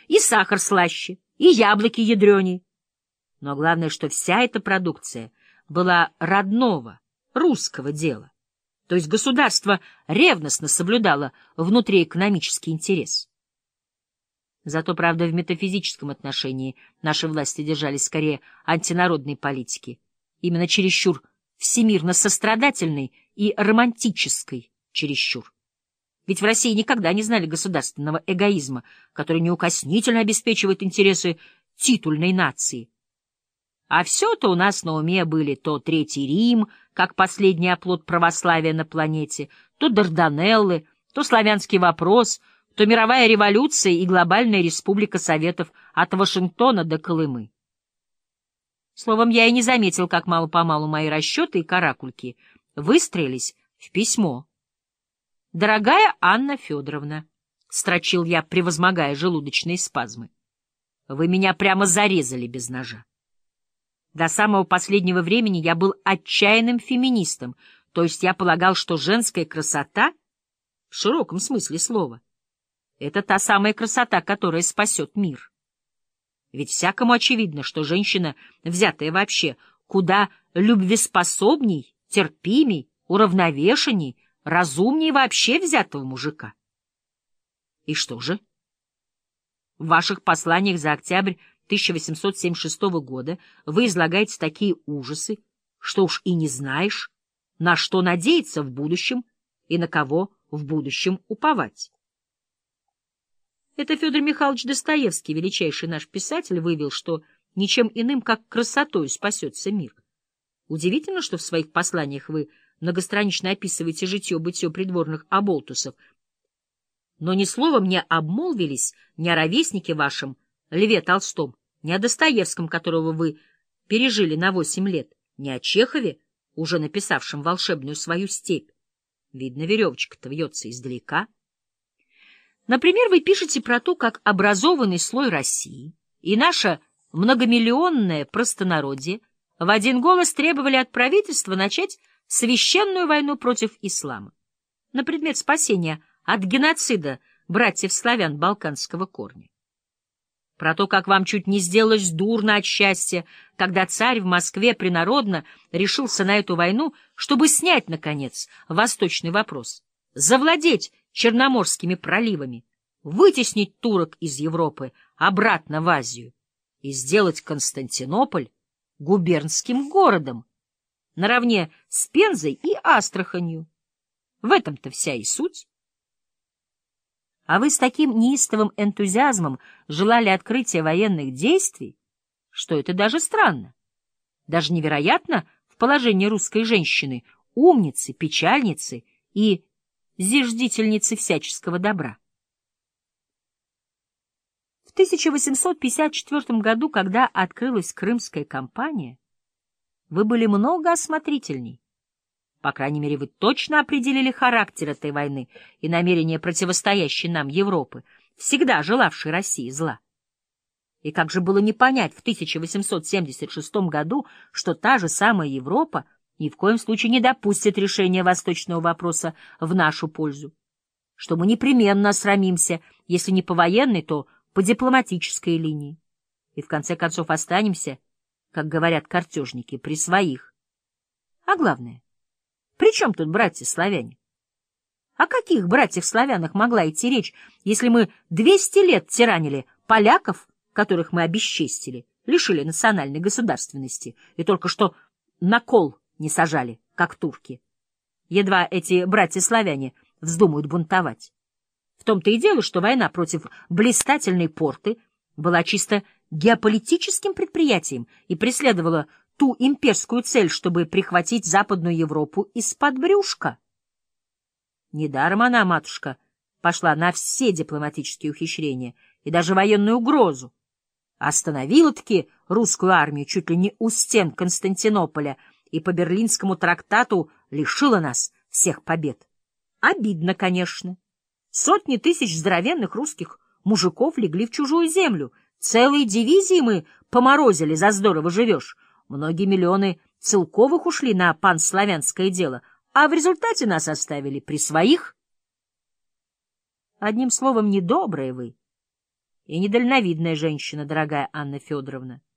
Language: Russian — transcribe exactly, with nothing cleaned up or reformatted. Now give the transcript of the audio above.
и сахар слаще, и яблоки ядреней. Но главное, что вся эта продукция была родного, русского дела. То есть государство ревностно соблюдало внутриэкономический интерес. Зато, правда, в метафизическом отношении наши власти держались скорее антинародной политики, именно чересчур всемирно-сострадательной и романтической чересчур. Ведь в России никогда не знали государственного эгоизма, который неукоснительно обеспечивает интересы титульной нации. А все-то у нас на уме были то Третий Рим, как последний оплот православия на планете, то Дарданеллы, то славянский вопрос, то мировая революция и глобальная республика Советов от Вашингтона до Колымы. Словом, я и не заметил, как мало-помалу мои расчеты и каракульки выстроились в письмо. «Дорогая Анна Федоровна», — строчил я, превозмогая желудочные спазмы, — «вы меня прямо зарезали без ножа. До самого последнего времени я был отчаянным феминистом, то есть я полагал, что женская красота, в широком смысле слова, это та самая красота, которая спасет мир. Ведь всякому очевидно, что женщина, взятая вообще, куда любвеспособней, терпимей, уравновешенней, разумнее вообще взятого мужика. И что же? В ваших посланиях за октябрь тысяча восемьсот семьдесят шестого года вы излагаете такие ужасы, что уж и не знаешь, на что надеяться в будущем и на кого в будущем уповать. Это Федор Михайлович Достоевский, величайший наш писатель, вывел, что ничем иным, как красотою спасется мир. Удивительно, что в своих посланиях вы многостранично описываете житье-бытие придворных оболтусов, но ни словом не обмолвились ни о ровеснике вашем, Льве Толстом, ни о Достоевском, которого вы пережили на восемь лет, ни о Чехове, уже написавшем волшебную свою степь. Видно, веревочка-то вьется издалека. Например, вы пишете про то, как образованный слой России и наше многомиллионное простонародье в один голос требовали от правительства начать священную войну против ислама на предмет спасения от геноцида братьев-славян балканского корня. Про то, как вам чуть не сделалось дурно от счастья, когда царь в Москве принародно решился на эту войну, чтобы снять, наконец, восточный вопрос, завладеть Черноморскими проливами, вытеснить турок из Европы обратно в Азию и сделать Константинополь губернским городом, наравне с Пензой и Астраханью. В этом-то вся и суть. А вы с таким неистовым энтузиазмом желали открытия военных действий, что это даже странно, даже невероятно в положении русской женщины, умницы, печальницы и зиждительницы всяческого добра. В тысяча восемьсот пятьдесят четвёртом году, когда открылась Крымская кампания, вы были много осмотрительней. По крайней мере, вы точно определили характер этой войны и намерения противостоящей нам Европы, всегда желавшей России зла. И как же было не понять в тысяча восемьсот семьдесят шестом году, что та же самая Европа ни в коем случае не допустит решения восточного вопроса в нашу пользу, что мы непременно осрамимся, если не по военной, то по дипломатической линии, и в конце концов останемся, как говорят картежники, при своих. А главное, при чем тут братья-славяне? О каких братьях-славянах могла идти речь, если мы двести лет тиранили поляков, которых мы обесчестили, лишили национальной государственности, и только что на кол не сажали, как турки? Едва эти братья-славяне вздумают бунтовать. В том-то и дело, что война против блистательной порты была чисто геополитическим предприятием и преследовала ту имперскую цель, чтобы прихватить Западную Европу из-под брюшка. Недаром она, матушка, пошла на все дипломатические ухищрения и даже военную угрозу. Остановила-таки русскую армию чуть ли не у стен Константинополя и по Берлинскому трактату лишила нас всех побед. Обидно, конечно. Сотни тысяч здоровенных русских мужиков легли в чужую землю. Целые дивизии мы поморозили, за здорово живешь. Многие миллионы целковых ушли на панславянское дело, а в результате нас оставили при своих. Одним словом, недобрые вы. и недальновидная женщина, дорогая Анна Федоровна.